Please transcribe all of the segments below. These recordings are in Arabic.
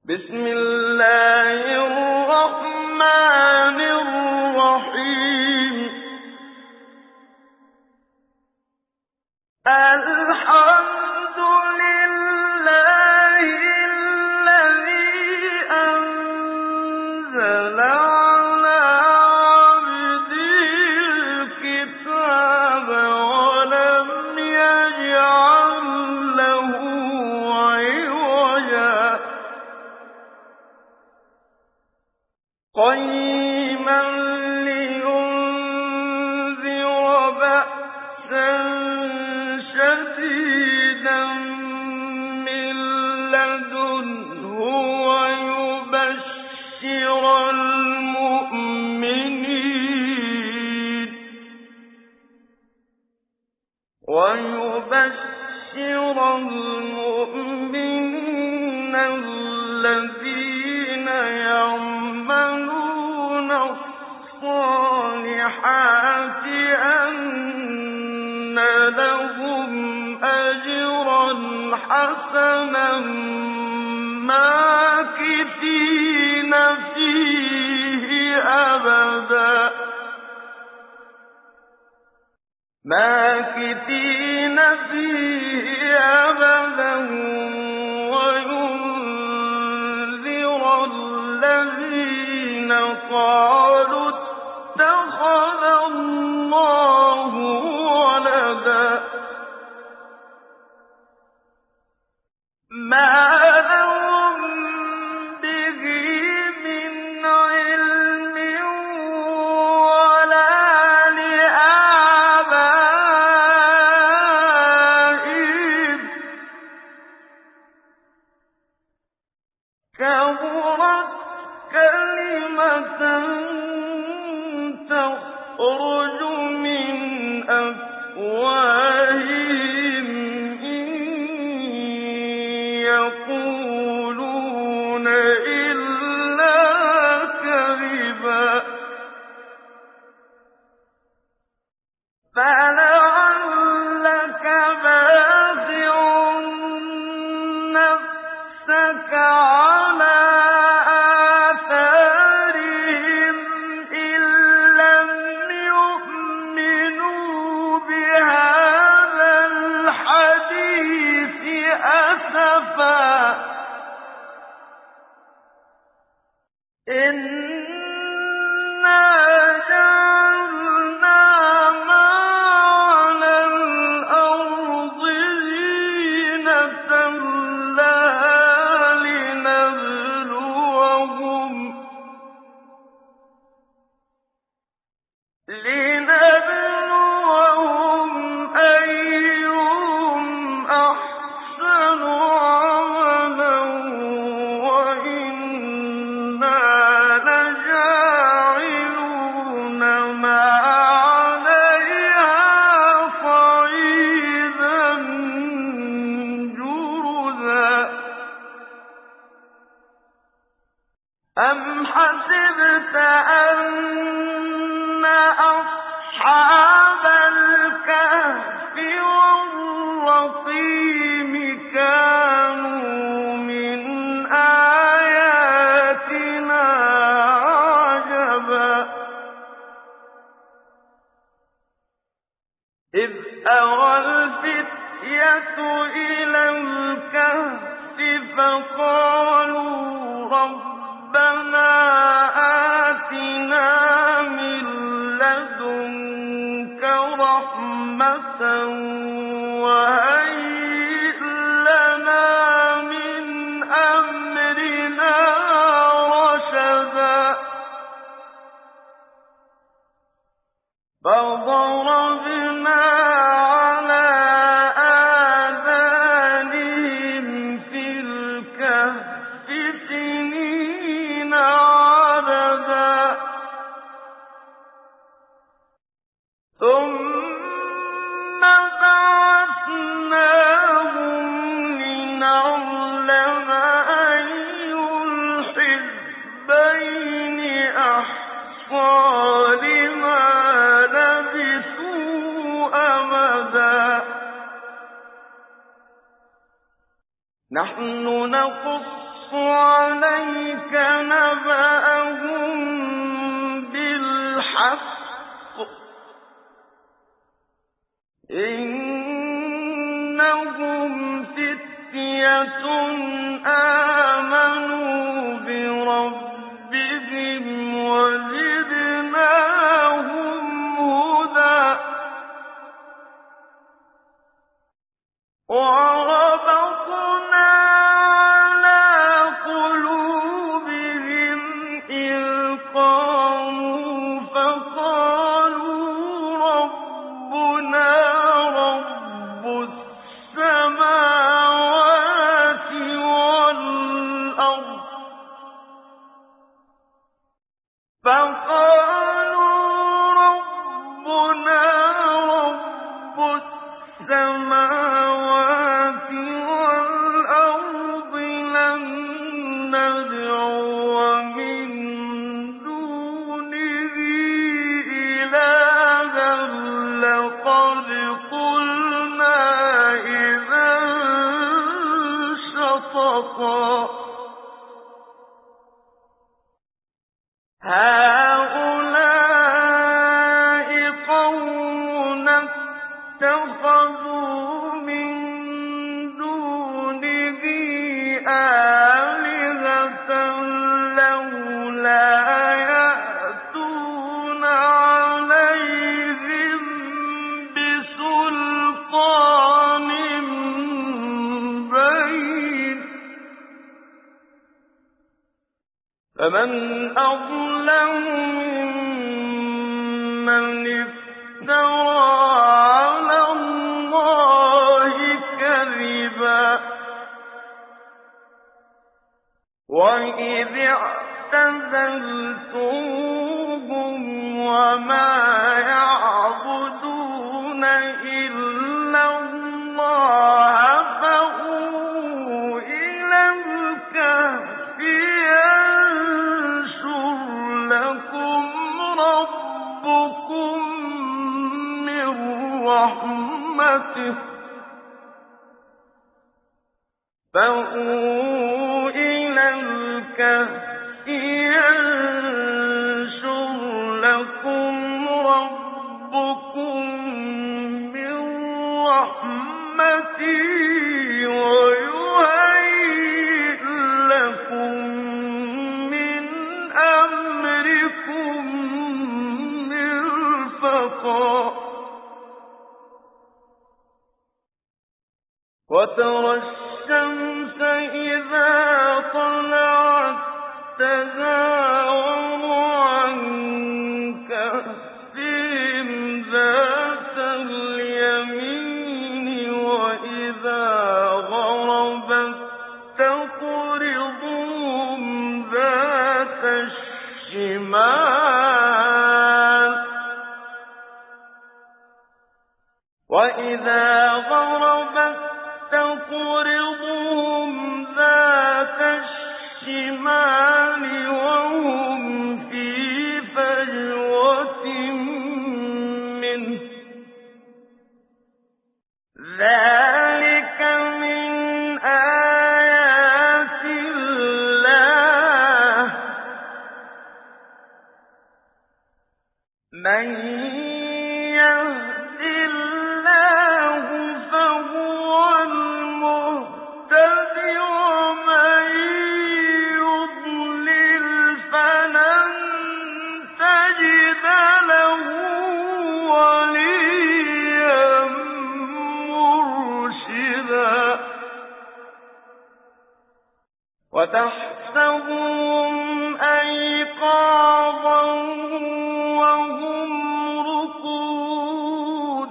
بسم الله الرحمن الرحيم الحمد لله الذي أنزل على عبده الكتاب ولم يجعل له عوجا قيما لينذر بأسا شديدا من لدنه ويبشر المؤمنين الذين يعملون الصالحات أن لهم أجرا حسنا ماكثين فيه أبدا وينذر الذين قالوا اتخذ الله ولدا ما لهم به من علم ولا لآبائهم كبرت كلمة تخرج من أفواههم إن يقولون إلا كذبا فلعلك باخع نفسك على آثارهم إن لم يؤمنوا بهذا الحديث أسفا إنا جعلنا ما على الأرض زينة لها لنبلوهم أيهم أحسن عملا وإنا لجاعلون ما عليها صعيدا جرزا أم حسبت أن أصحاب الكهف والرقيم كانوا من آياتنا عجبا إذ أوى الفتية إلى الكهف فقالوا ربنا آتنا من لدنك رحمة وهيئ لنا من أمرنا رشدا فضربنا على آذانهم في الكهف سنين عددا ثم بعثناهم لنعلم أي الحزبين أحصى لما لبثوا أمدا نحن نقص عليك آمنوا بربهم وزدناهم هدى وربطنا على قلوبهم إذ قاموا فقالوا ربنا رب السماوات والأرض لن ندعو من دونه إلها لقد قلنا إذا شططا هؤلاء قوم اتخذوا من دونه آلهة لولا يأتون عليهم بسلطان بين فمن أظلم ممن افترى على الله كذبا وإذ اعتزلتموهم وما يعبدون إلا الله فأووا إلى الكهف ينشر لكم ربكم من رحمته فأووا إلى الكهف ينشر لكم ربكم من رحمته ويهيئ لكم من أمركم مرفقا وترى الشمس إذا طلعت تزاور عن كهفهم ذات اليمين وإذا غربت تقرضهم ذات الشمال وإذا غربت تقرضهم ذات الشمال وهم في فجوة منه ذلك من آيات الله من يهد الله فهو المهتد ومن يضلل فلن تجد له وليا مرشدا وتحسبهم أيقاظا وهم رقود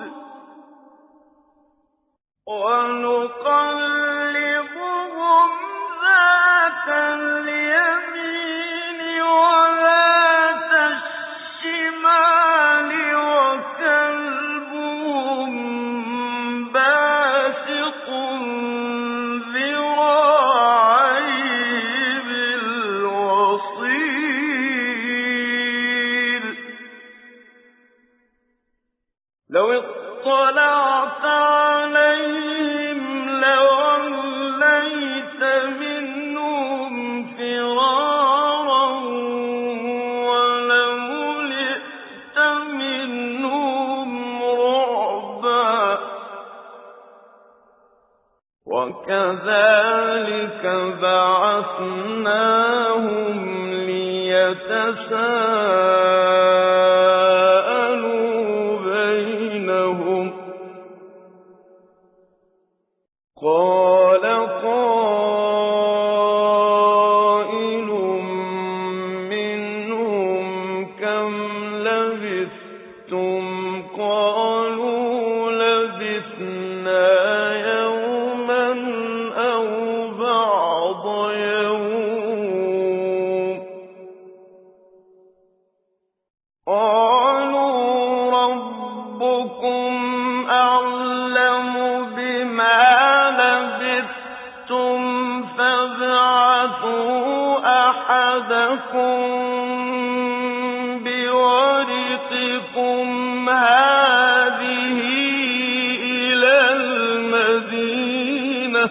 ونقلبهم ذات اليمين وذات الشمال وكلبهم باسط ذراعيه بالوصيد لو اطلعت عليهم لوليت منهم فرارا ولملئت منهم رعبا وكذلك فبعثناهم ليتساءلوا بينهم قال قائل منهم كم لبثتم قالوا لبثنا يوما أو بعض يوم قالوا ربكم أعلم بما لبثتم فابعثوا أحدكم بورقكم هذه إلى المدينة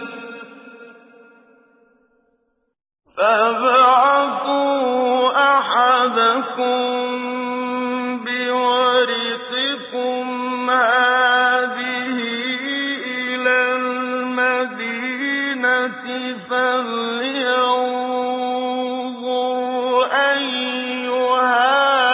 فلينظر أيها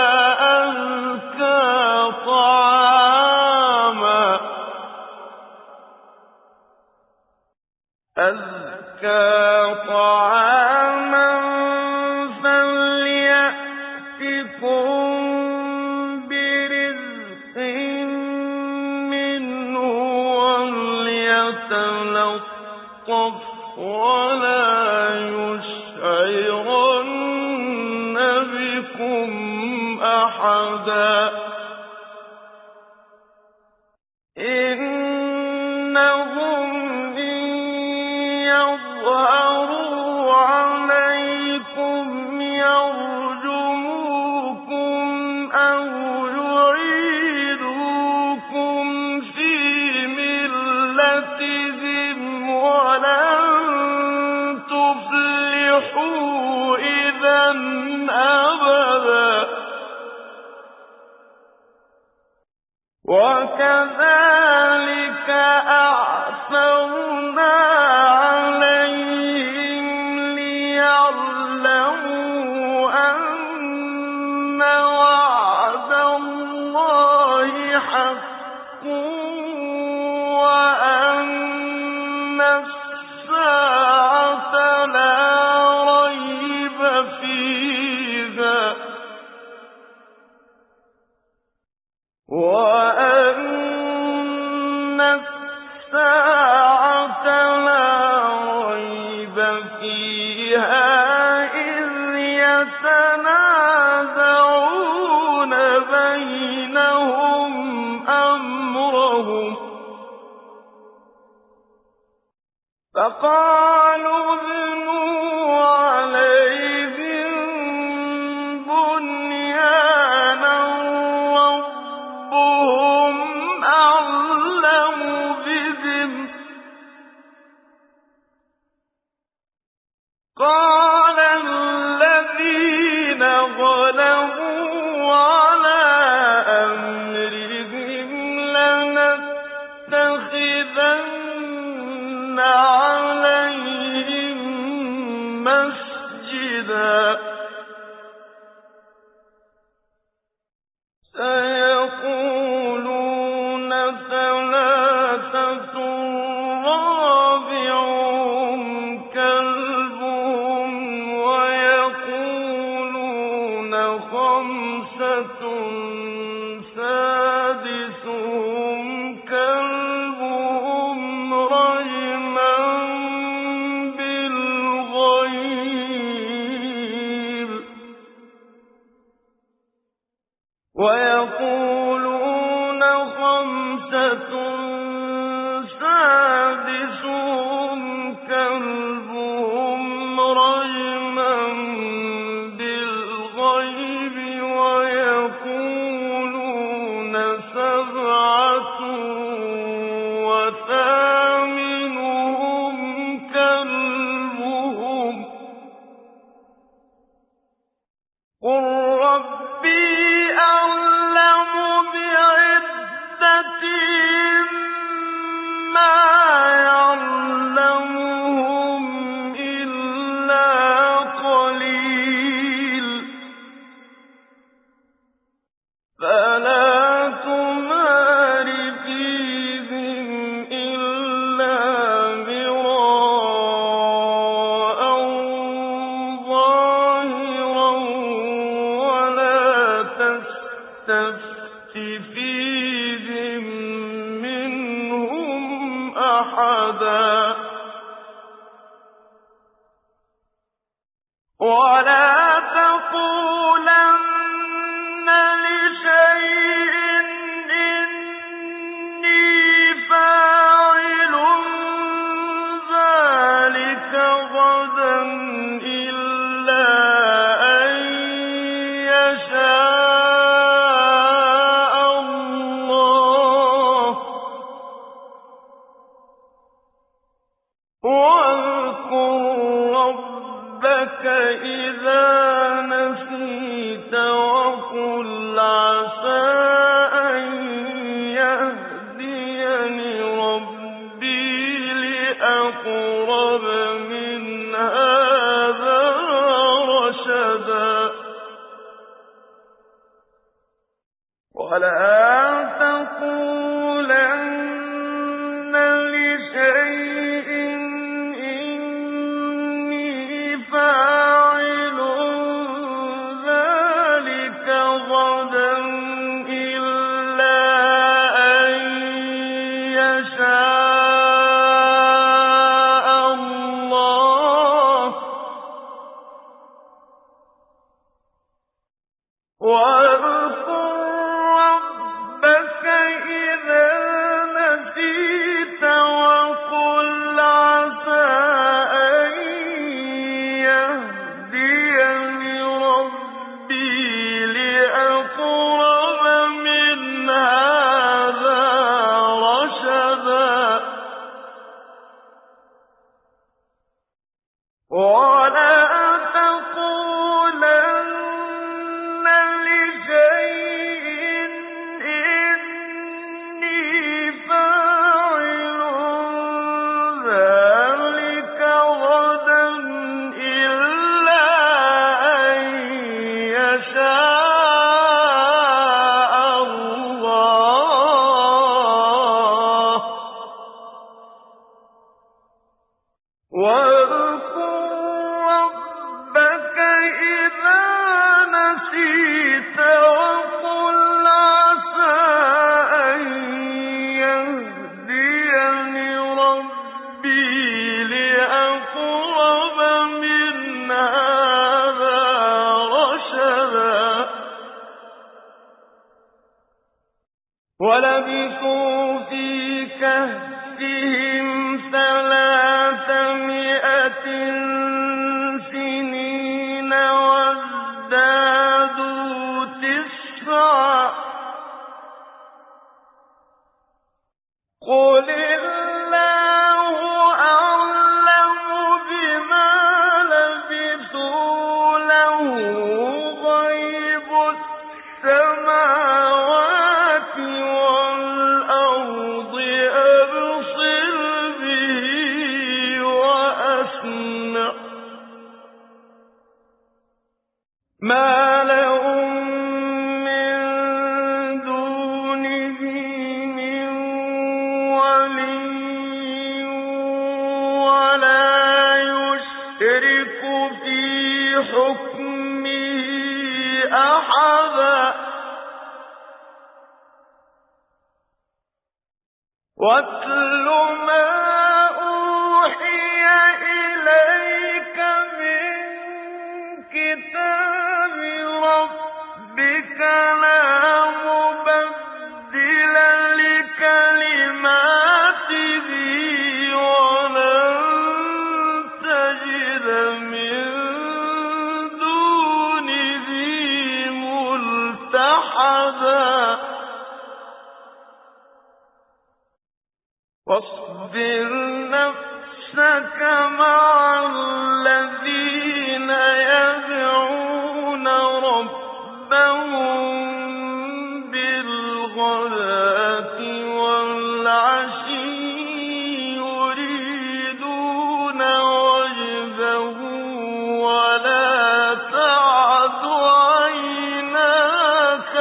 أزكى طعاما فليأتكم برزق منه وليتلطف ولا يشعرن بكم أحدا إنهم إن يظهروا عليكم يرجموكم أو يعيدوكم في ملتهم ولن تفلحوا إذا أبدا وكذلك أعثرنا عليهم ليعلموا أن وعد الله حق وأن الساعة لا ريب فيها وأن الساعة لا ريب فيها إذ يتنازعون بينهم أمرهم فقالوا ابنوا عليهم بنيانا ربهم أعلم بهم قال الذين غلبوا على أمرهم لنتخذن عليهم مسجدا سيقولون ثلاثة رابعهم كلبهم ويقولون خمسة سادسهم كلبهم رجما بالغيب ويقولون خمسة سادسهم كلبهم رجما بالغيب ويقولون سبعة وثامنهم كلبهم قل ربي أعلم بعدتهم ولا تقولن لشيء إني فاعل ذلك غدا إلا أن يشاء الله. واذكر ربك إذا نسيت وقل عسى أن يهديني ربي لأقرب من هذا رشدا. ولا تقولن لشيء إني فاعل ذلك غدا إلا أن يشاء الله. واذكر ربك إذا نسيت وقل عسى أن يهديني ربي لأقرب من هذا رشدا. ولا تقولن لشيء إني فاعل ذلك غدا إلا أن يشاء الله. واذكر ربك إذا نسيت وقل عسى أن يهديني ربي لأقرب من هذا رشدا. ولبثوا في كهفهم 300 سنين وازدادوا 9. قل الله أعلم بما لبثوا له غيب السماوات والأرض أبصر به وأسمع. ما لهم من دونه من ولي ولا يشرك في حكمه أحدا. واتل ما أوحي إليك من كتاب ربك لا مبدل لكلماته ولن تجد من دونه ملتحدا. واصبر نفسك مع الذين يدعون ربهم بالغداة والعشي يريدون وجهه ولا تعد عيناك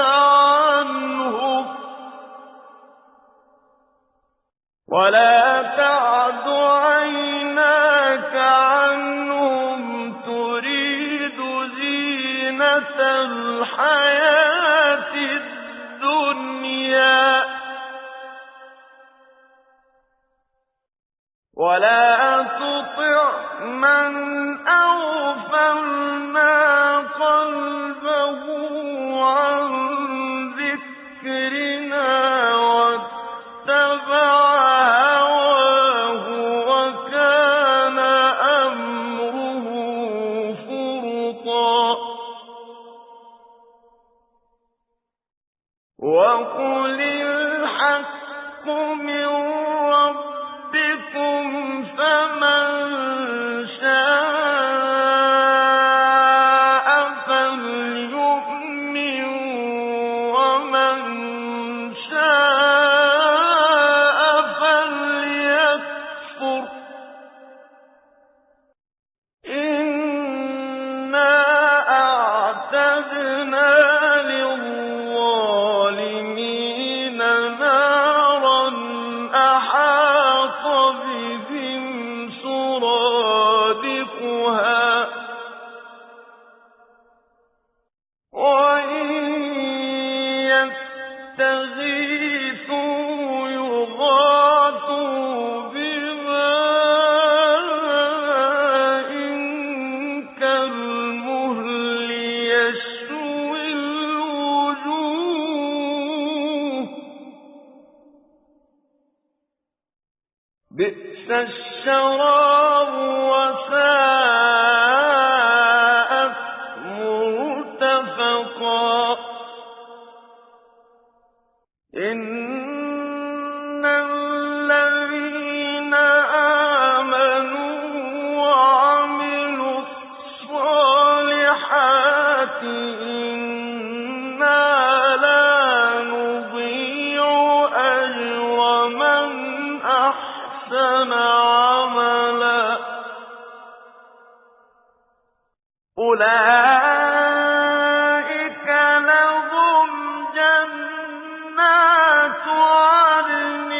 عنهم تريد زينة الحياة الدنيا ولا تطع من أغفلنا وَقُلِ الْحَقُّ مِن رَّبِّكُمْ فَمَن شَاءَ فَلْيُؤْمِن وَمَن شَاءَ فَلْيَكْفُرْ ۚ إِنَّا أَعْتَدْنَا لِلظَّالِمِينَ نَارًا أَحَاطَ بِهِمْ سُرَادِقُهَا ۚ وَإِن يَسْتَغِيثُوا يُغَاثُوا بِمَاءٍ كَالْمُهْلِ يَشْوِي الْوُجُوهَ ۚ بِئْسَ الشَّرَابُ وَسَاءَتْ مُرْتَفَقًا. إِنَّ الَّذِينَ آمَنُوا وَعَمِلُوا الصَّالِحَاتِ إِنَّا لَا نُضِيعُ أَجْرَ مَنْ أَحْسَنَ عَمَلًا. أُولَٰئِكَ لَهُمْ جَنَّاتُ عَدْنٍ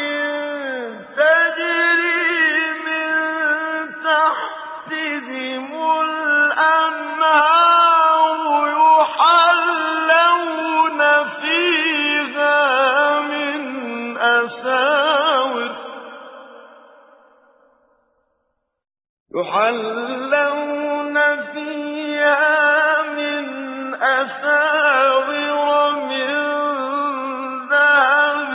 تَجْرِي مِن تَحْتِهِمُ الْأَنْهَارُ يُحَلَّوْنَ فِيهَا مِنْ أَسَاوِرَ مِن ذَهَبٍ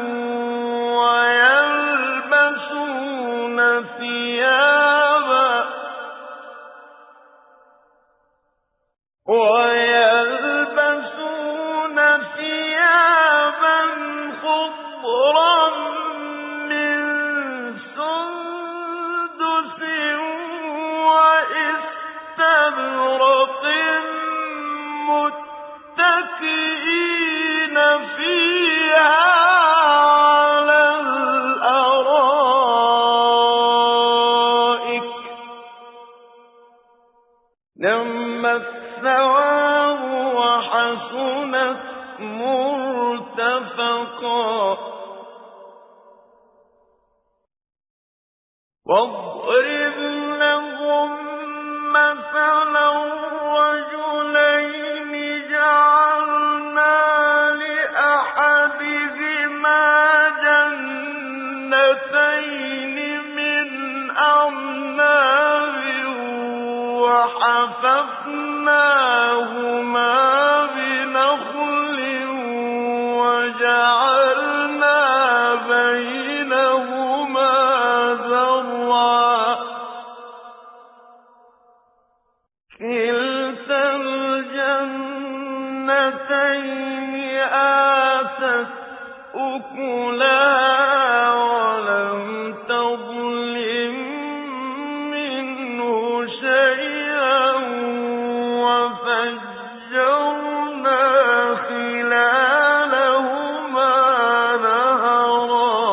وَيَلْبَسُونَ ثِيَابًا خُضْرًا مِّن سُندُسٍ وَإِسْتَبْرَقٍ مُّتَّكِئِينَ فِيهَا عَلَى الْأَرَائِكِ ۚ نِعْمَ الثَّوَابُ وَحَسُنَتْ مُرْتَفَقًا. وَاضْرِبْ لَهُم مَّثَلًا رَّجُلَيْنِ جَعَلْنَا لِأَحَدِهِمَا جَنَّتَيْنِ مِنْ أَعْنَابٍ وَحَفَفْنَاهُمَا بِنَخْلٍ وَجَعَلْنَا بَيْنَهُمَا زَرْعًا. كِلْتَا الْجَنَّتَيْنِ آتَتْ أُكُلَهَا وَلَمْ تَظْلِم مِّنْهُ شَيْئًا وَفَجَّرْنَا خِلَالَهُمَا نَهَرًا.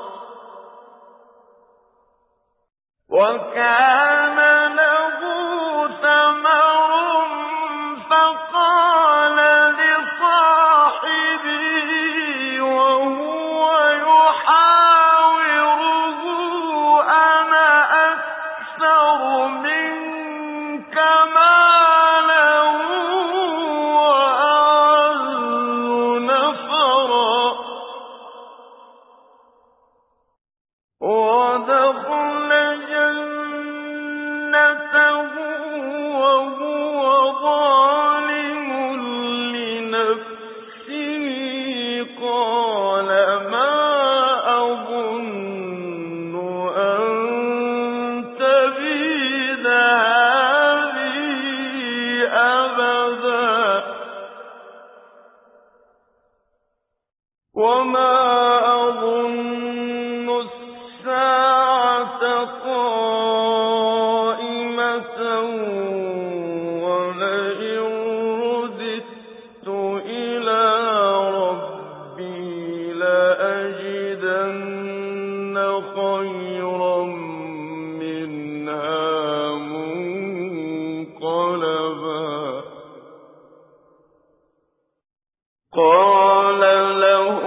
وَكَانَ لَهُ ثَمَرٌ فَقَالَ لِصَاحِبِهِ وَهُوَ يُحَاوِرُهُ أَنَا أَكْثَرُ مِنكَ مَالًا وَأَعَزُّ نَفَرًا. وَدَخَلَ جَنَّتَهُ وَهُوَ ظَالِمٌ لِّنَفْسِهِ قَالَ مَا أَظُنُّ أَن تَبِيدَ هَٰذِهِ أَبَدًا. وما أظن الساعة قائمة ولئن رددت إلى ربي لأجدن خيرا منها منقلبا. قال له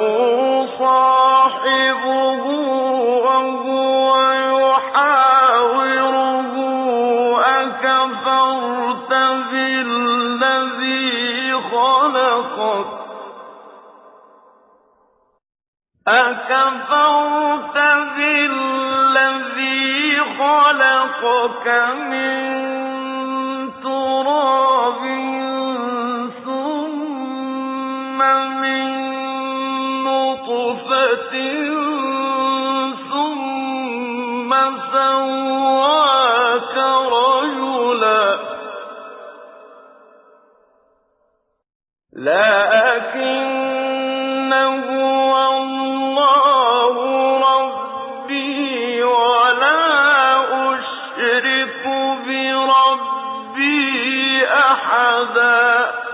صاحبه وهو يحاوره أكفرت بالذي خلقك من تراب ثم من نطفة ثم سواك رجلا لكن هو الله ربي ولا أشرك بربي أحدا.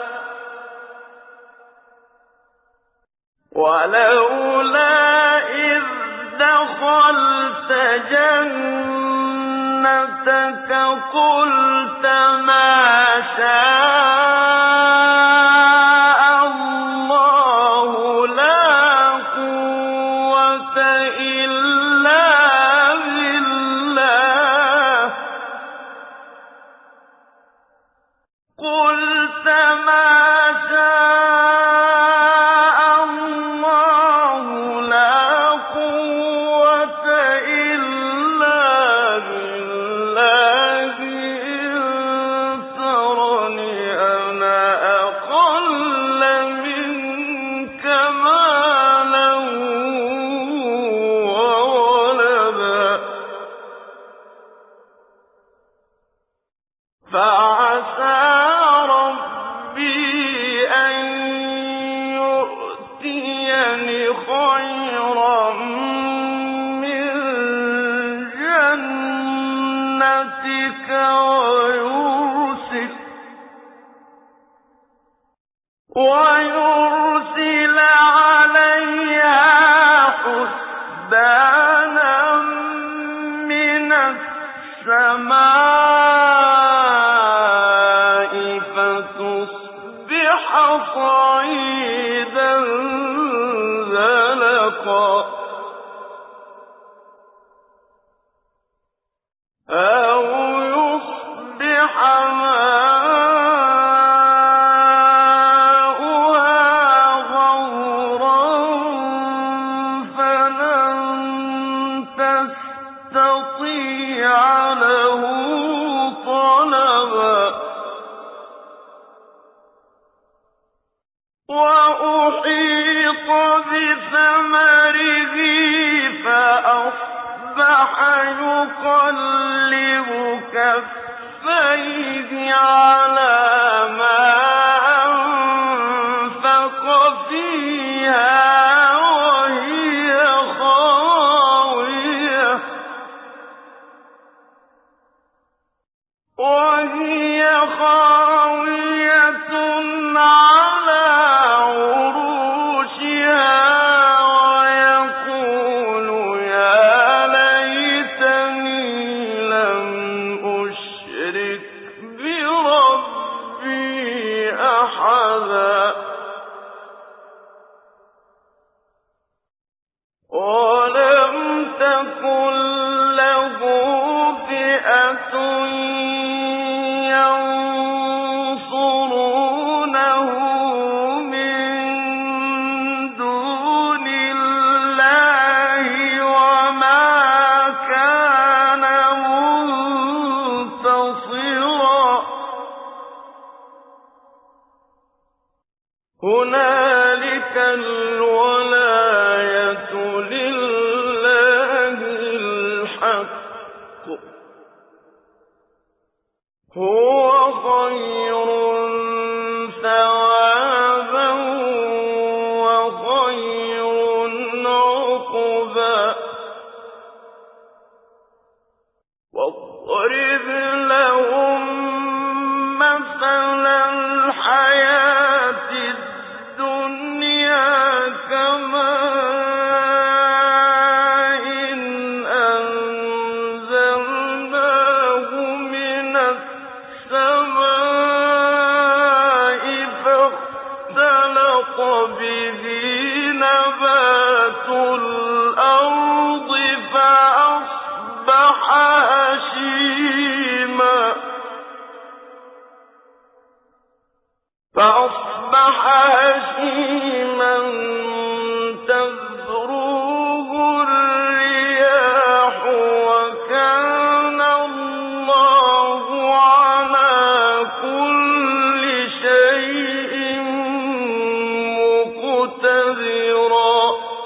ولولا إذ دخلت جنتك قلت ما شاء الله لا قوة إلا بالله قلت ما شاء الله لا قوة إلا بالله إن ترني أنا أقل منك مالا وولدا فعسى ربي أن يؤتيني خيرا من جنتك ويرسل عليها حسبانا من السماء فتصبح صعيدا زلقا أو يصبح ماؤها غورا فلن تستطيع له طلبا. وأحيط بثمره فأصبح يقلب كفيه على ما أنفق فيها وهي خاوية على عروشها ويقول يا ليتني لم أشرك بربي أحدا. ولم تكن له فئة ينصرونه من دون الله وما كان منتصرا. هنالك الولاية لله الحق هو خير ثوابا وخير الْحَيَاةِ الدُّنْيَا كَمَاءٍ أَنزَلْنَاهُ مِنَ السَّمَاءِ فَاخْتَلَطَ بِهِ نَبَاتُ الْأَرْضِ فَأَصْبَحَ هَشِيمًا تَذْرُوهُ الرِّيَاحُ ۗ وَكَانَ اللَّهُ عَلَىٰ كُلِّ شَيْءٍ مُّقْتَدِرًا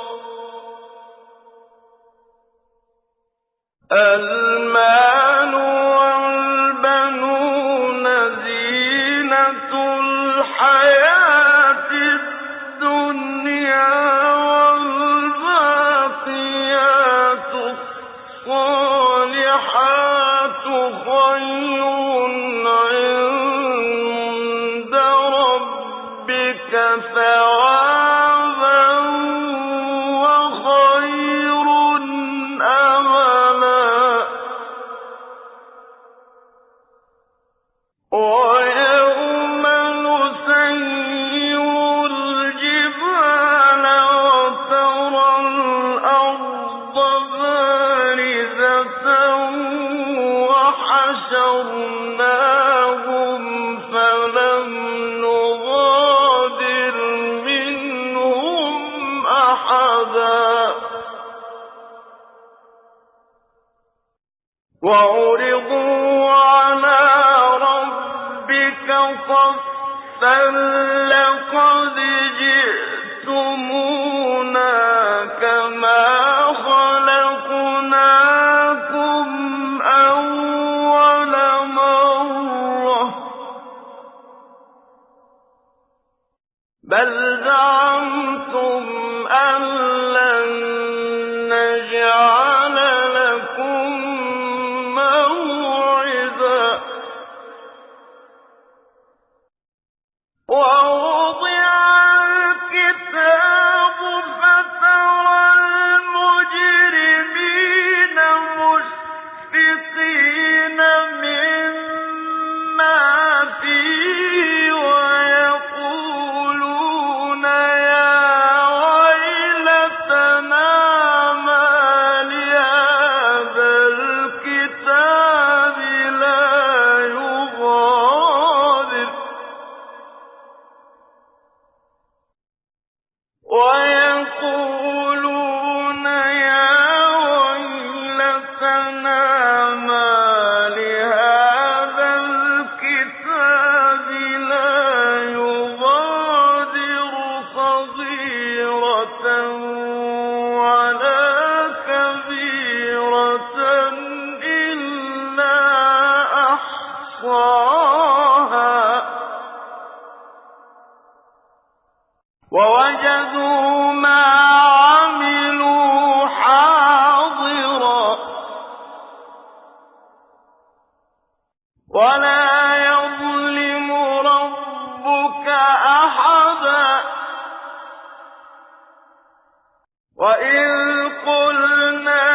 الْمَالُ وَالْبَنُونَ زِينَةُ الْحَيَاةِ الدُّنْيَا ۖ وَالْبَاقِيَاتُ الصَّالِحَاتُ خَيْرٌ عِندَ رَبِّكَ ثَوَابًا وَخَيْرٌ أَمَلًا وَيَوْمَ نُسَيِّرُ الْجِبَالَ وَتَرَى الْأَرْضَ بَارِزَةً وَحَشَرْنَاهُمْ فَلَمْ نُغَادِرْ مِنْهُمْ أَحَدًا وَعُرِضُوا عَلَىٰ رَبِّكَ صَفًّا لَّقَدْ جِئْتُمُونَا كَمَا خَلَقْنَاكُمْ أَوَّلَ مَرَّةٍ ۚ بَلْ زَعَمْتُمْ أَن لَّن نَّجْعَلَ لَكُم مَّوْعِدًا وَوُضِعَ الْكِتَابُ فَتَرَى الْمُجْرِمِينَ مُشْفِقِينَ مِمَّا فِيهِ وَيَقُولُونَ يَا وَيْلَتَنَا مَا لِهَٰذَا الْكِتَابِ لَا يُغَادِرُ صَغِيرَةً وَلَا كَبِيرَةً إِلَّا أَحْصَاهَا ۚ وَوَجَدُوا مَا عَمِلُوا حَاضِرًا ۗ وَلَا يَظْلِمُ رَبُّكَ أَحَدًا وَإِذْ قُلْنَا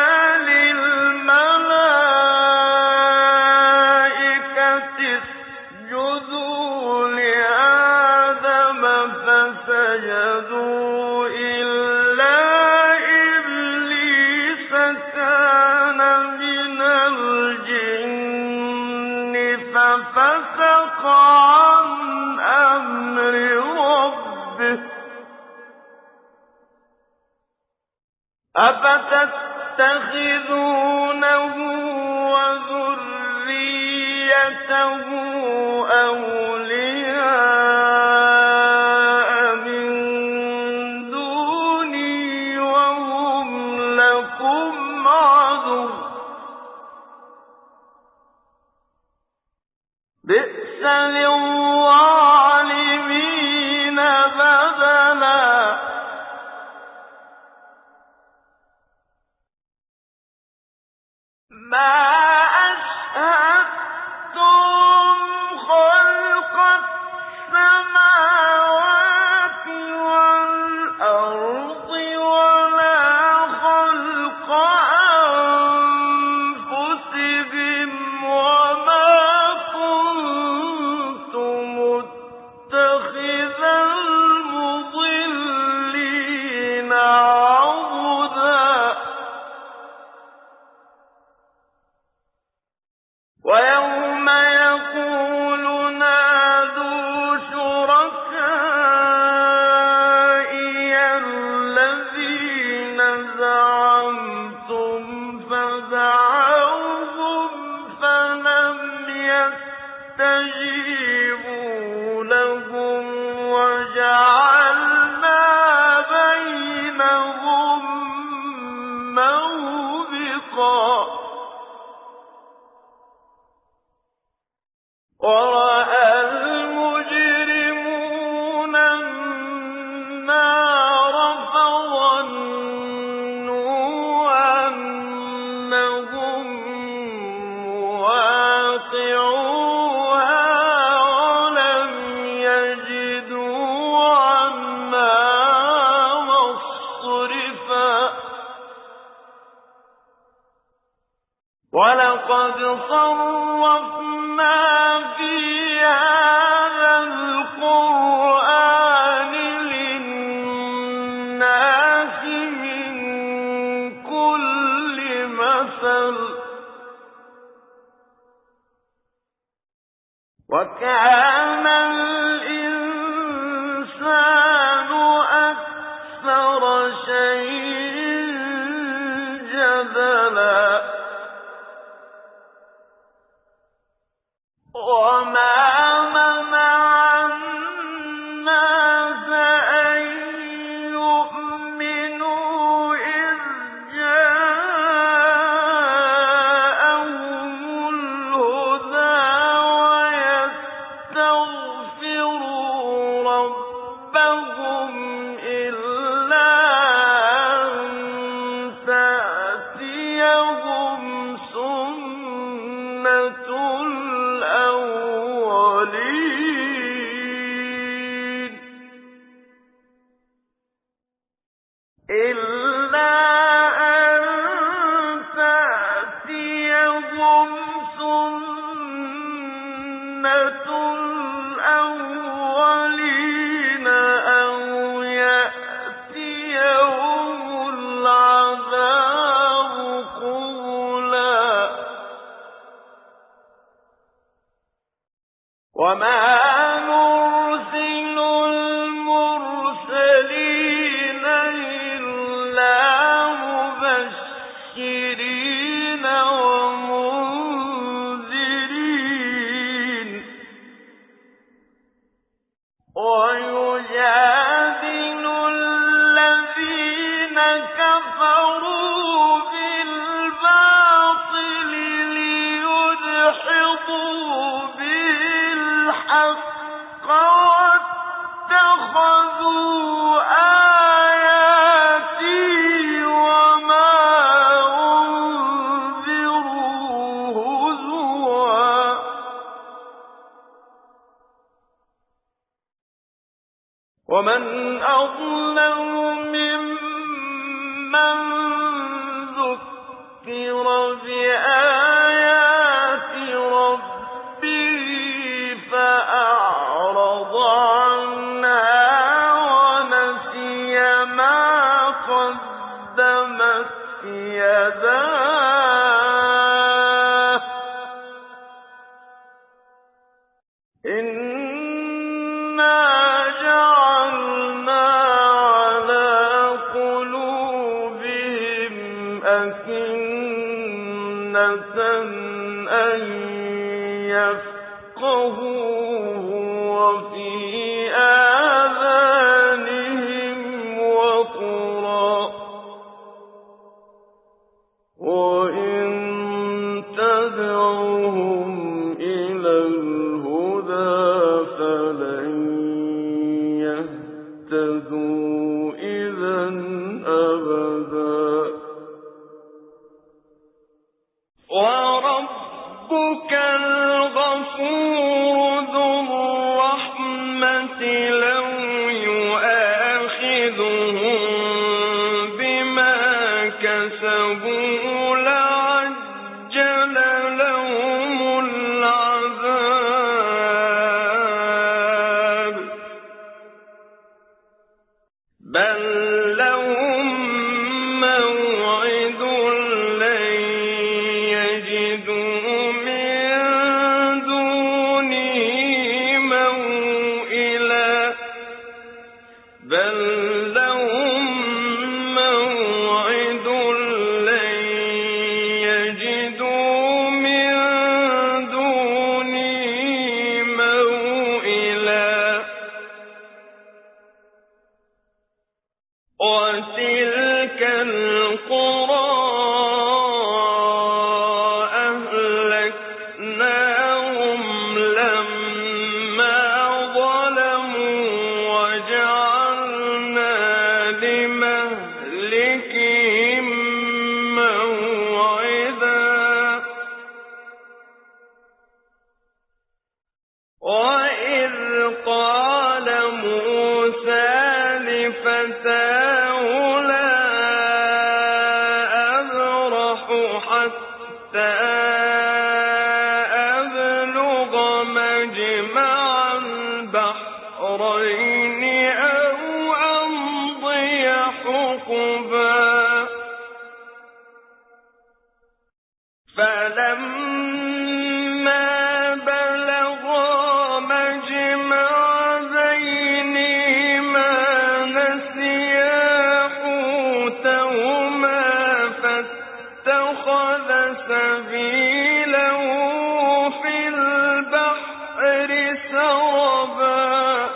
لِلْمَلَائِكَةِ اسْجُدُوا لِآدَمَ فَسَجَدُوا إِلَّا إِبْلِيسَ كَانَ مِنَ الْجِنِّ فَفَسَقَ عَنْ أَمْرِ رَبِّهِ ۗ أَفَتَتَّخِذُونَهُ وَذُرِّيَّتَهُ أَوْلِيَاءَ مِن دُونِي وَهُمْ لَكُمْ عَدُوٌّ ۚ بِئْسَ لِلظَّالِمِينَ بَدَلًا مَا أَشْهَدتُّهُمْ وجعلنا بينهم موبقا ورأى المجرمون النار فظنوا أنهم واقعوها ولم يجدوا عنها مصرفا ولقد صرفنا في هذا القرآن للناس من كل مثل وكان الإنسان أكثر شيء جدلا وما منع الناس أن يؤمنوا إذ جاءهم الهدى ويستغفروا ربهم إلا أن تأتيهم سنة الأولين إلا أن تأتيهم سنة الأولين أو يأتيهم العذاب قبلا وما نرسل المرسلين إلا مبشرين ومنذرين ويجادل الذين كفروا بالباطل ليدحضوا به الحق واتخذوا آياتي وما أنذروا هزوا ومن أظلم ممن ذكر بآيات ربه فأعرض عنها ونسي ما قدمت يداه إنا جعلنا على قلوبهم أكنة أن يفقهوه وفي آذانهم وقرا وإن تدعوهم إلى الهدى فلن يهتدوا إذا أبدا وربك الغفور ذو الرحمة لو يؤاخذهم بما كسبوا لعجل لهم العذاب بل لهم موعد لن يجدوا من دونه موئلا بل لهم موعد لن يجدوا من دونه موئلا شهرين أو أمضي حقبا فلما بلغا مجمع بينهما نسيا حوتهما فاتخذ سبيله في البحر سربا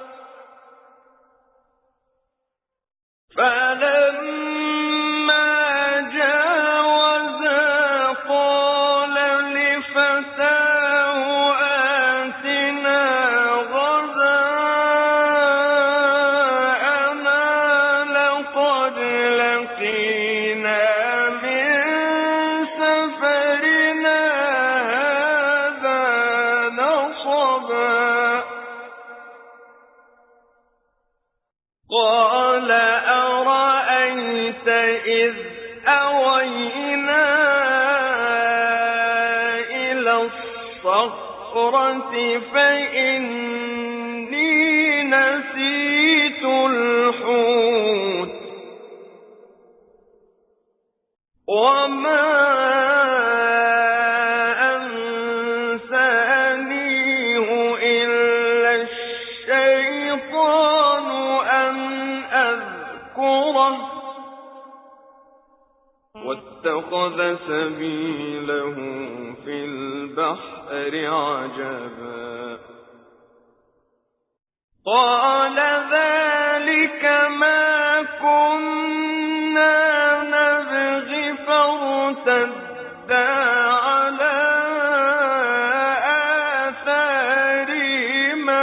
فلما جاوزا قال لفتاه آتنا غداءنا لقد لقينا من سفرنا هذا نصبا قال أرأيت إذ أوينا إلى الصخرة فإني نسيت الحوت وما أنسانيه إلا الشيطان أن أذكره واتخذ سبيله في البحر عجبا قال ذلك ما كنا نبغي فارتدا على آثارهما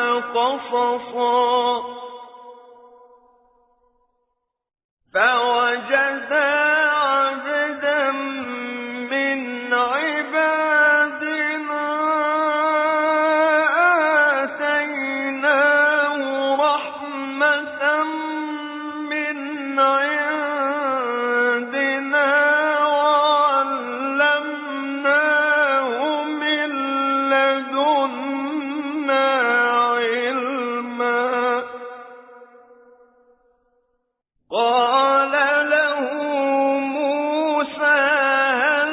قصصا فوجدا عبدا من عبادنا آتيناه رحمة من عندنا وعلمناه من لدنا علما قال له موسى هل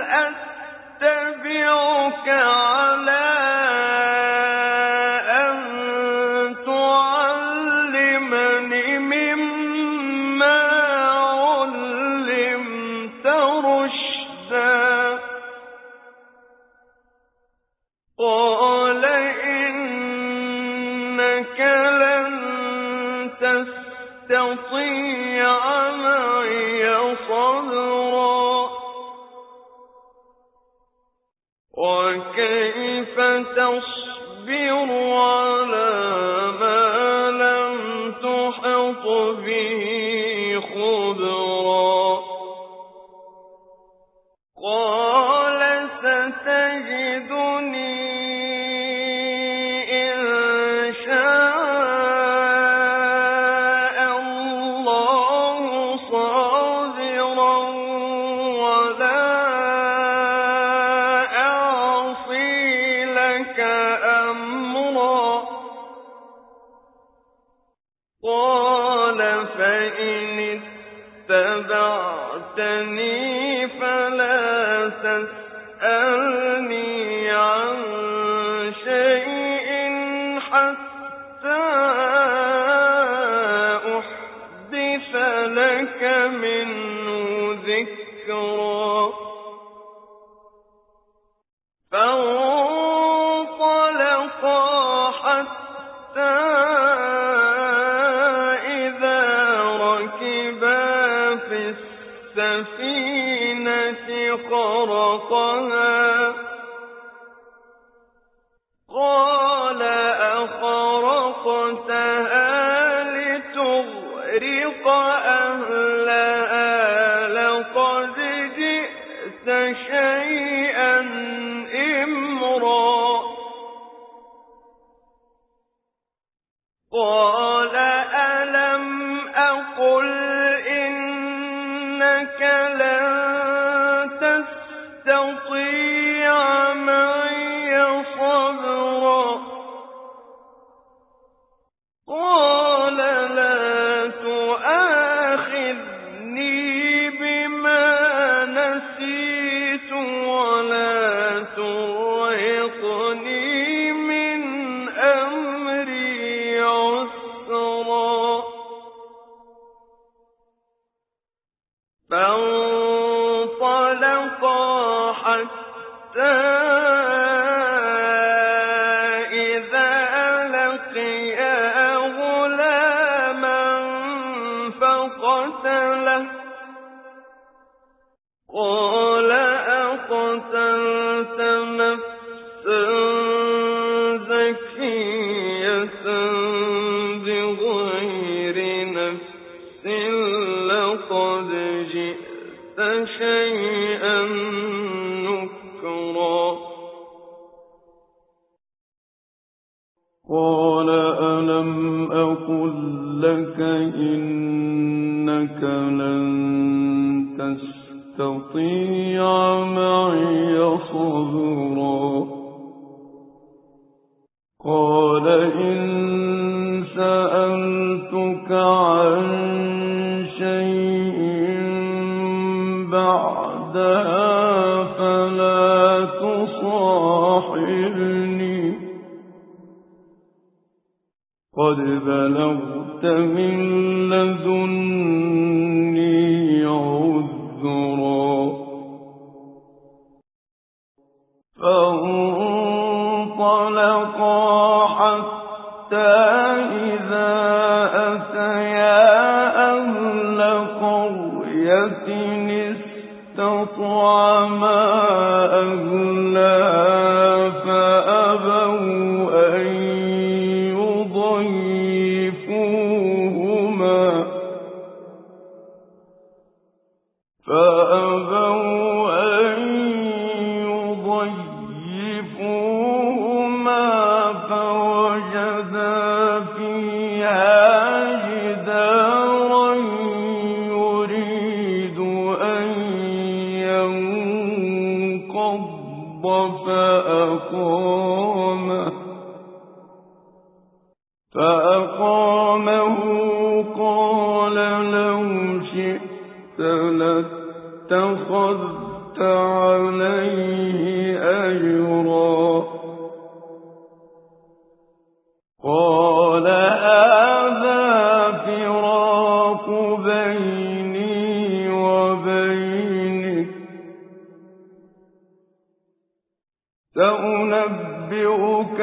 أتبعك على أن تعلمني مما علمت رشدا قال إنك لن تستطيع معي صبرا وكيف تصبر على ما لم تحط به خبرا قال ستجدني إن شاء الله صابرا ولا أعصي لك أمرا قال فإن اتبعتني فلا تسألني عن شيء حتى أحدث لك منه ذكرا فانطلقا حتى إذا ركبا في السفينة خرقها قال أخرقتها لتغرق أهلها لقد جئت شيئا إمرا قال ألم أقل إنك لن تستطيع معي صبرا قال أقتلت نفسا زكية بغير نفس لقد جئت شيئا نكرا قال ألم أقل لك إنك لن تستطيع معي صبرا قال إن سألتك عن شيء بعدها فلا تصاحبني قد بلغت من لدني عذرا فانطلقا حتى إذا أتيا أهل قرية استطعما أهلها فأبوا أن يضيفوهما فوجدا فيها جدارا يريد أن ينقض فأقامه قال لو شئت لاتخذت عليه أجرا قال هذا فراق بيني وبينك سأنبئك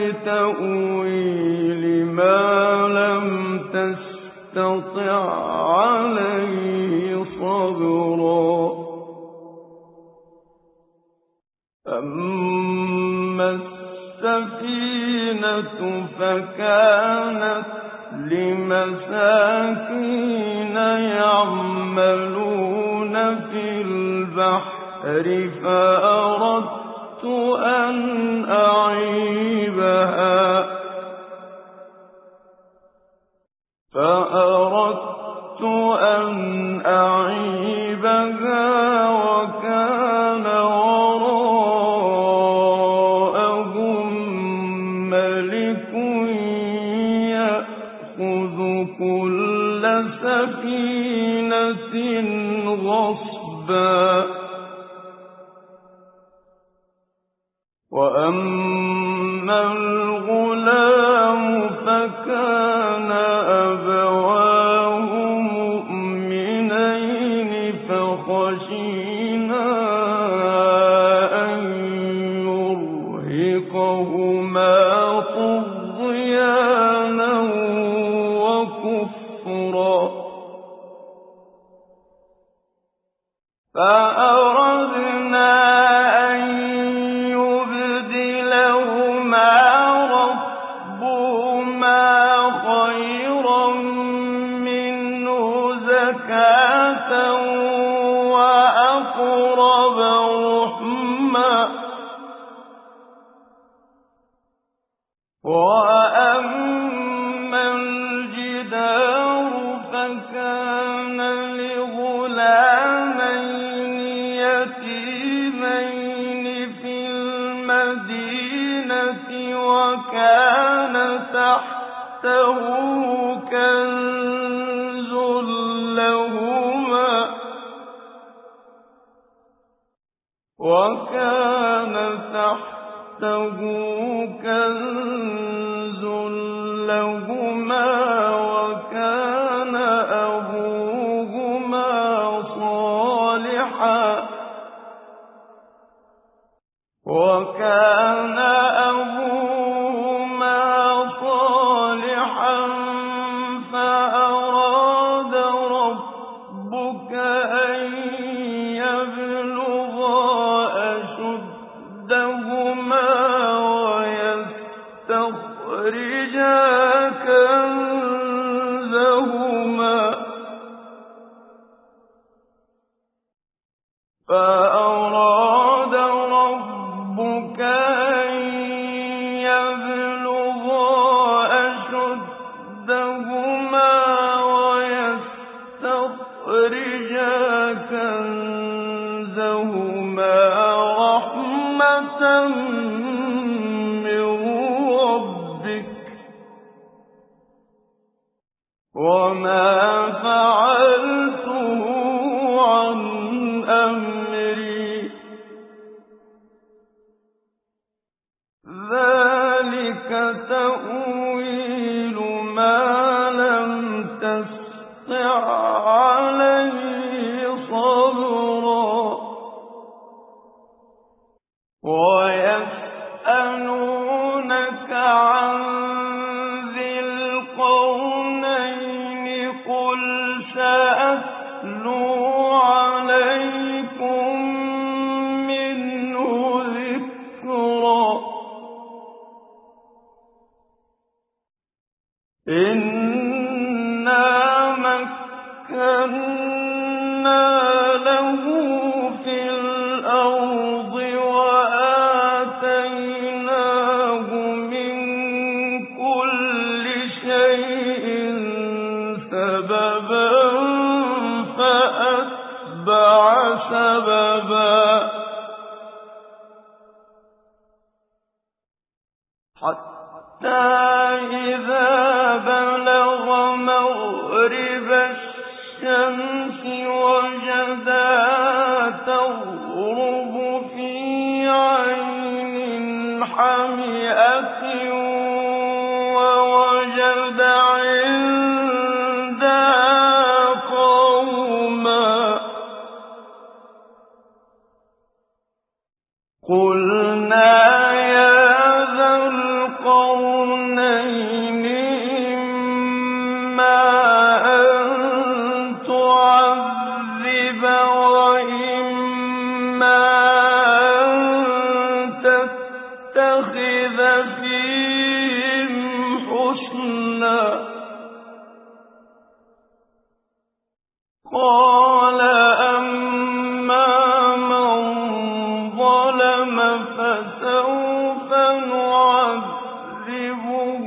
بتأويل ما لم تستطع عليه صبرا أما السفينة فكانت لمساكين يعملون في البحر فأردت أن أعيبها وكان وراءهم ملك يأخذ كل سفينة غصبا وأما الغلام فكان أبواه مؤمنين فخشينا أن يرهقهما طغيانا وكفرا فأردنا أن يبدلهما ربهما خيرا منه زكاة وأقرب رحما وأما الجدار فكان لغلامين يتيمين في المدينة وكان تحته كنز لهما وكان أبوهما صالحا فأراد ربك أن يبلغا كنزهما فأراد ربك أن يبلغا أشدهما ويستخرجا كنزهما رحمة من ربك وما فعلته عن أمري ذلك تأويل ما لم تستطع عليه صبرا ويسألونك عن ذي القرنين قل سأتلو عليكم منه ذكرا إنا مكنا له في الأرض وآتيناه من كل شيء سببا فأتبع سببا حتى إذا بلغ مغرب الشمس وجدها تغرب في عين حمئة ووجد عندها قوما قلنا يا ذا القرنين إما أن تعذب وإما أن تتخذ فيهم حسنا قال أما من ظلم فسوف نعذبه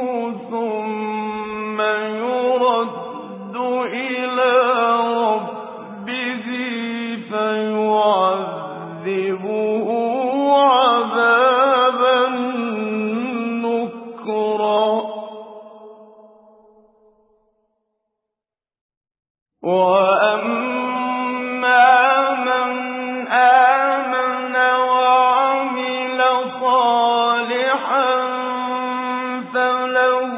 ثم يرد إلى ربه فيعذبه عذابا نكرا وأما من آمن وعمل صالحا فله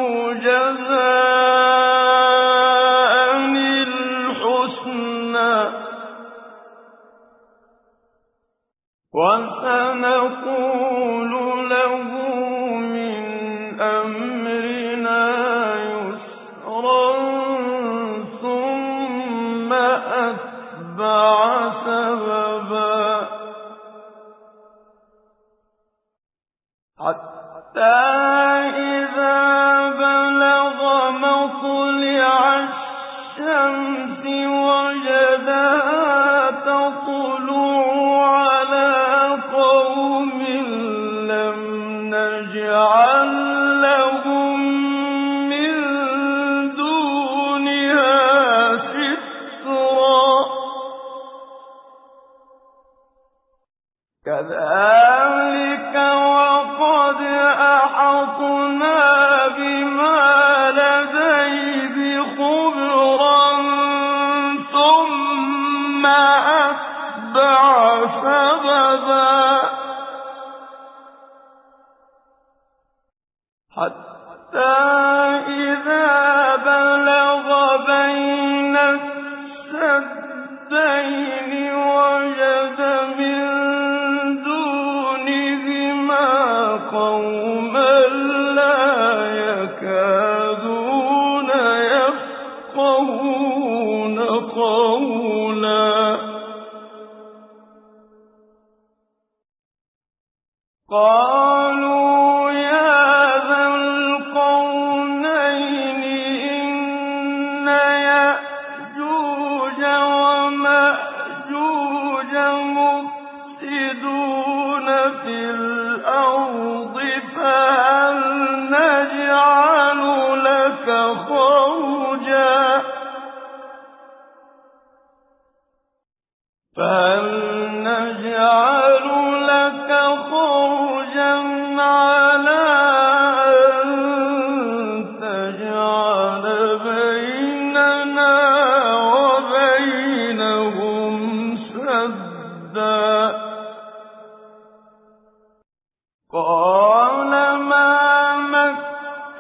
جزاء الحسنى وسنقول له من أمرنا يسرا ثم أتبع سببا حتى إذا بلغ مطلع الشمس وجدها تطلع على قوم لم نجعل لهم من دونها سترا كذلك وقد أحطنا بما لديه خبرا ثم أتبع سببا حتى إذا بلغ بين السدين وجد من دونهما قوما لا يكادون يفقهون قولا قالوا يا ذا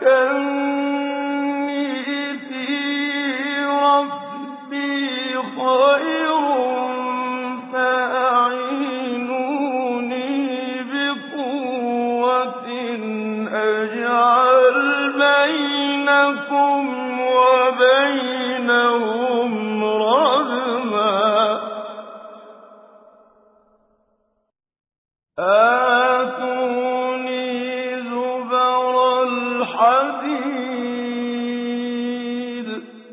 في ربي خير فأعينوني بقوة أجعل بينكم وبينهم ردما آتوني زبر الحديد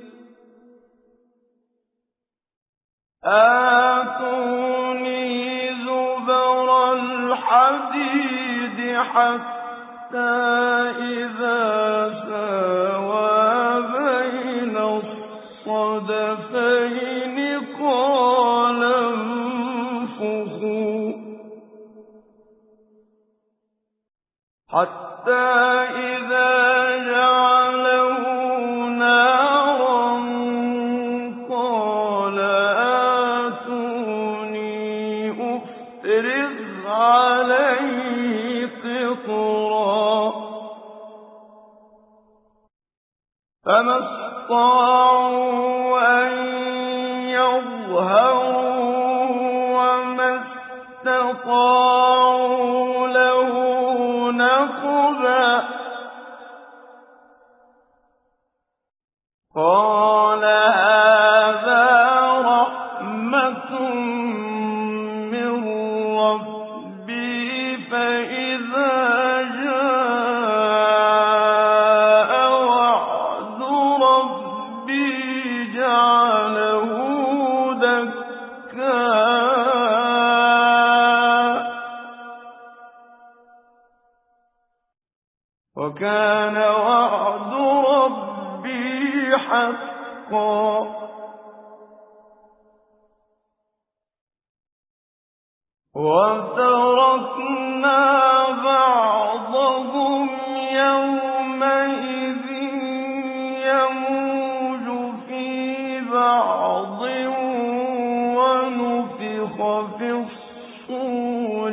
حتى إذا ساوى بين الصدفين قال انفخوا حتى إذا جعله نارا قال آتوني أفرغ عليه قطرا فما استطاعوا أن يظهروا وما استطاعوا له نقبا قال هذا رحمة من ربي فإذا جاء وعد ربي جعله دكا وكان وعد ربي حقا وتركنا بعضهم يومئذ يموج في بعض ونفخ في الصور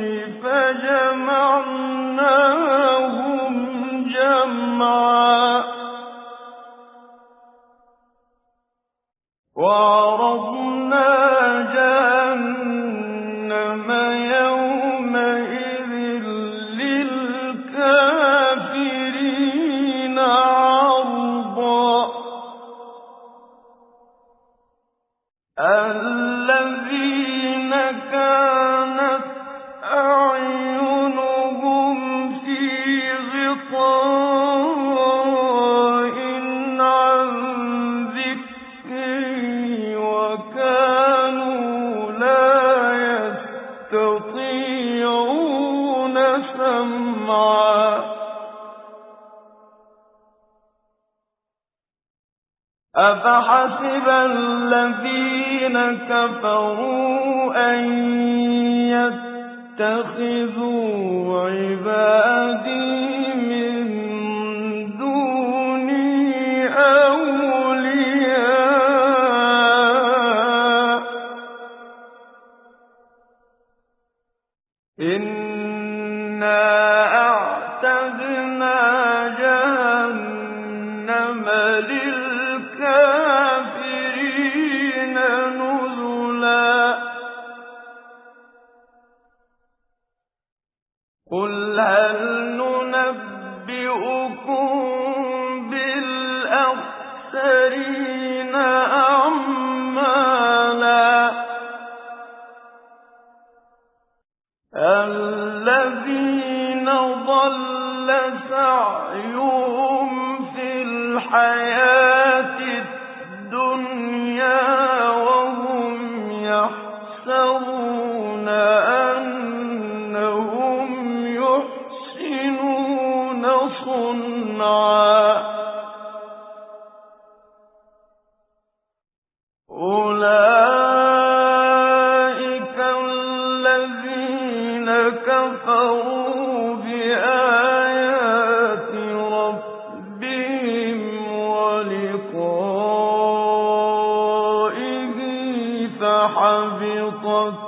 فجمعناهم جمعا وعرضنا جهنم يومئذ للكافرين عرضا الذين كانت أعينهم في غطاء عن ذكري وكانوا لا يستطيعون سمعا أفحسب الذين كفروا أن يتخذوا عبادي من دوني أولياء إنا أعتدنا جهنم للكافرين نزلا قل هل ننبئكم بالأخسرين أعمالا الذين ضل سعيهم في الحياة الدنيا وهم يحسبون أنهم يحسنون صنعا أولئك الذين كفروا بآيات ربهم ولقائه فحبطت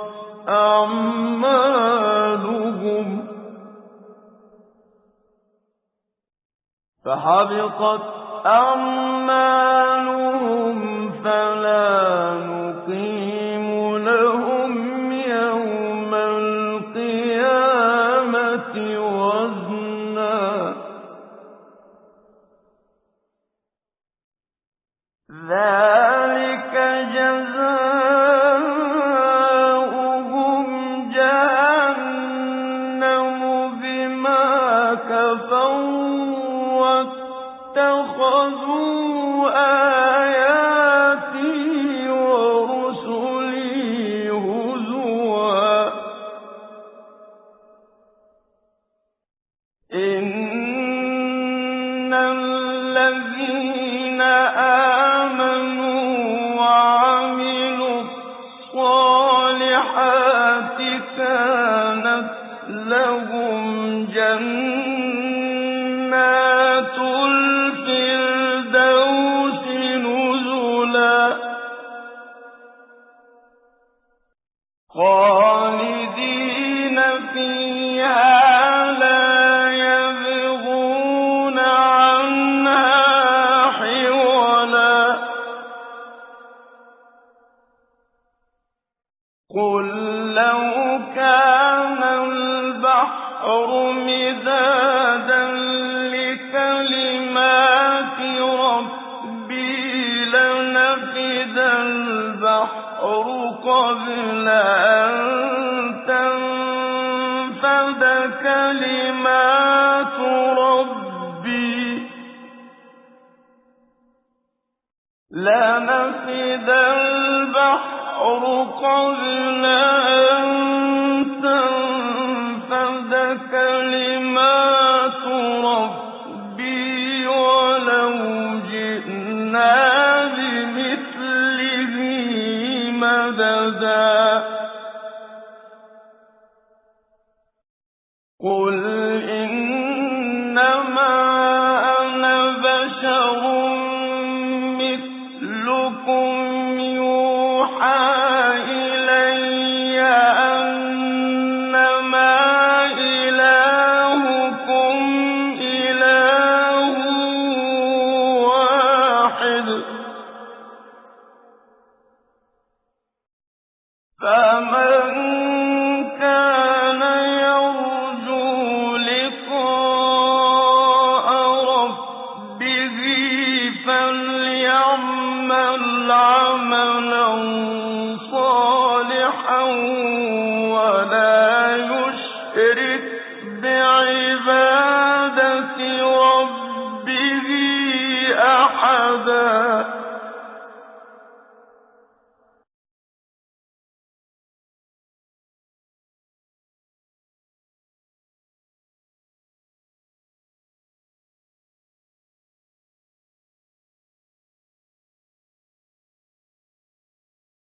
أعمالهم فحبطت أعمالهم فلا نقيم لهم يوم القيامة وزنا ذلك جزاؤهم جهنم بما كفروا واتخذوا آياتي ورسلي هزوا إن الذين آمنوا وعملوا الصالحات كانت لهم جنات الفردوس نزلا خالدين فيها لا يبغون عنها حولا قل لو كان البحر مدادا لكلمات ربي لنفد البحر قبل أن تنفد كلمات ربي لنفد البحر قبل أن تنفد كلمات ربي ولو جئنا بمثله مددا قل إنما أنا بشر مثلكم يوحى إلي أنما إلهكم إله واحد فمن كان يرجو لقاء ربه فليعمل عملا صالحا ولا يشرك